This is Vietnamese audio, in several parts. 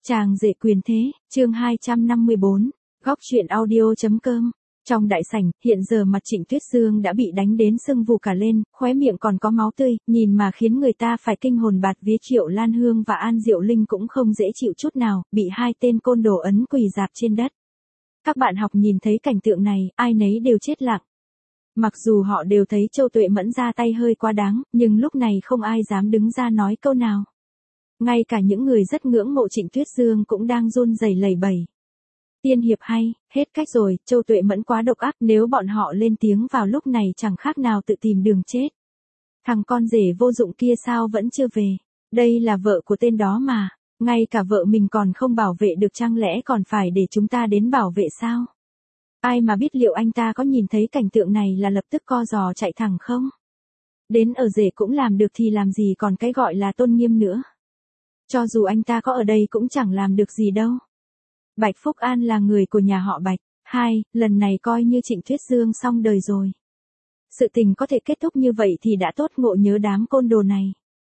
Chàng rể quyền thế, chương 254, góc truyện audio.com. Trong đại sảnh, hiện giờ mặt Trịnh Tuyết Dương đã bị đánh đến sưng vù cả lên, khóe miệng còn có máu tươi, nhìn mà khiến người ta phải kinh hồn bạt vía. Triệu Lan Hương và An Diệu Linh cũng không dễ chịu chút nào, bị hai tên côn đồ ấn quỳ rạp trên đất. Các bạn học nhìn thấy cảnh tượng này, ai nấy đều chết lặng. Mặc dù họ đều thấy Châu Tuệ Mẫn ra tay hơi quá đáng, nhưng lúc này không ai dám đứng ra nói câu nào. Ngay cả những người rất ngưỡng mộ Trịnh Tuyết Dương cũng đang run rẩy lẩy bẩy. Tiên hiệp hay, hết cách rồi, Châu Tuệ Mẫn quá độc ác, nếu bọn họ lên tiếng vào lúc này chẳng khác nào tự tìm đường chết. Thằng con rể vô dụng kia sao vẫn chưa về? Đây là vợ của tên đó mà, ngay cả vợ mình còn không bảo vệ được, chẳng lẽ còn phải để chúng ta đến bảo vệ sao? Ai mà biết liệu anh ta có nhìn thấy cảnh tượng này là lập tức co giò chạy thẳng không? Đến ở rể cũng làm được thì làm gì còn cái gọi là tôn nghiêm nữa. Cho dù anh ta có ở đây cũng chẳng làm được gì đâu. Bạch Phúc An là người của nhà họ Bạch. Lần này coi như Trịnh Tuyết Dương xong đời rồi. Sự tình có thể kết thúc như vậy thì đã tốt, ngộ nhớ đám côn đồ này.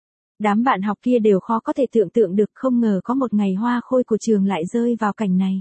Đám bạn học kia đều khó có thể tưởng tượng được, không ngờ có một ngày hoa khôi của trường lại rơi vào cảnh này.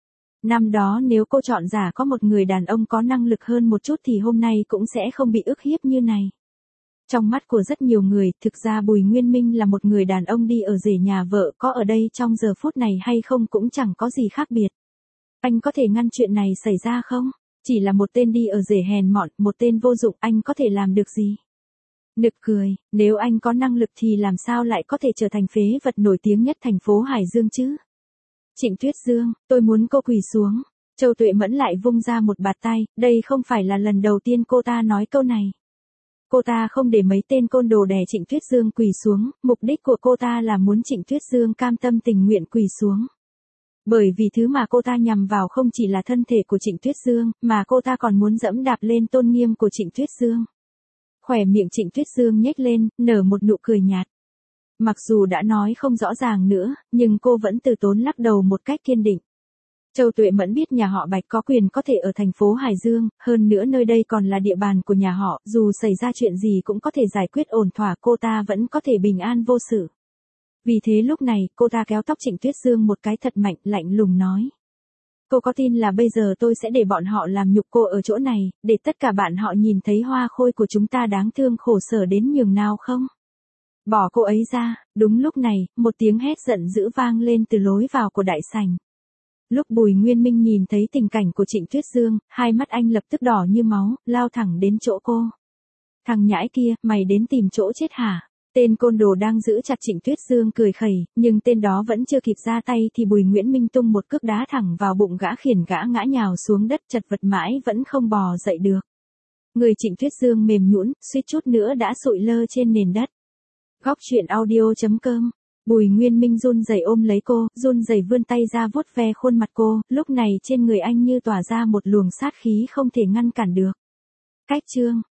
Năm đó nếu cô chọn giả có một người đàn ông có năng lực hơn một chút thì hôm nay cũng sẽ không bị ức hiếp như này. Trong mắt của rất nhiều người, thực ra Bùi Nguyên Minh là một người đàn ông đi ở rể nhà vợ, có ở đây trong giờ phút này hay không cũng chẳng có gì khác biệt. Anh có thể ngăn chuyện này xảy ra không? Chỉ là một tên đi ở rể hèn mọn, một tên vô dụng, anh có thể làm được gì? Nực cười, nếu anh có năng lực thì làm sao lại có thể trở thành phế vật nổi tiếng nhất thành phố Hải Dương chứ? Trịnh Tuyết Dương, tôi muốn cô quỳ xuống. Châu Tuệ Mẫn lại vung ra một bạt tay, đây không phải là lần đầu tiên cô ta nói câu này. Cô ta không để mấy tên côn đồ đè Trịnh Tuyết Dương quỳ xuống, mục đích của cô ta là muốn Trịnh Tuyết Dương cam tâm tình nguyện quỳ xuống. Bởi vì thứ mà cô ta nhằm vào không chỉ là thân thể của Trịnh Tuyết Dương, mà cô ta còn muốn dẫm đạp lên tôn nghiêm của Trịnh Tuyết Dương. Khóe miệng Trịnh Tuyết Dương nhếch lên, nở một nụ cười nhạt. Mặc dù đã nói không rõ ràng nữa, nhưng cô vẫn từ tốn lắc đầu một cách kiên định. Châu Tuệ Mẫn biết nhà họ Bạch có quyền có thể ở thành phố Hải Dương, hơn nữa nơi đây còn là địa bàn của nhà họ, dù xảy ra chuyện gì cũng có thể giải quyết ổn thỏa, cô ta vẫn có thể bình an vô sự. Vì thế lúc này, cô ta kéo tóc Trịnh Tuyết Dương một cái thật mạnh, lạnh lùng nói. Cô có tin là bây giờ tôi sẽ để bọn họ làm nhục cô ở chỗ này, để tất cả bạn họ nhìn thấy hoa khôi của chúng ta đáng thương khổ sở đến nhường nào không? Bỏ cô ấy ra. Đúng lúc này, một tiếng hét giận dữ vang lên từ lối vào của đại sảnh. Lúc Bùi Nguyên Minh nhìn thấy tình cảnh của Trịnh Tuyết Dương, hai mắt anh lập tức đỏ như máu, lao thẳng đến chỗ cô. Thằng nhãi kia, mày đến tìm chỗ chết hả? Tên côn đồ đang giữ chặt Trịnh Tuyết Dương cười khẩy, nhưng tên đó vẫn chưa kịp ra tay thì Bùi Nguyễn Minh tung một cước đá thẳng vào bụng gã, khiển gã ngã nhào xuống đất, chật vật mãi vẫn không bò dậy được. Người Trịnh Tuyết Dương mềm nhũn, suýt chút nữa đã sụi lơ trên nền đất. Góc truyện audio.com. Bùi Nguyên Minh run rẩy ôm lấy cô, run rẩy vươn tay ra vuốt ve khuôn mặt cô, lúc này trên người anh như tỏa ra một luồng sát khí không thể ngăn cản được. Cách chương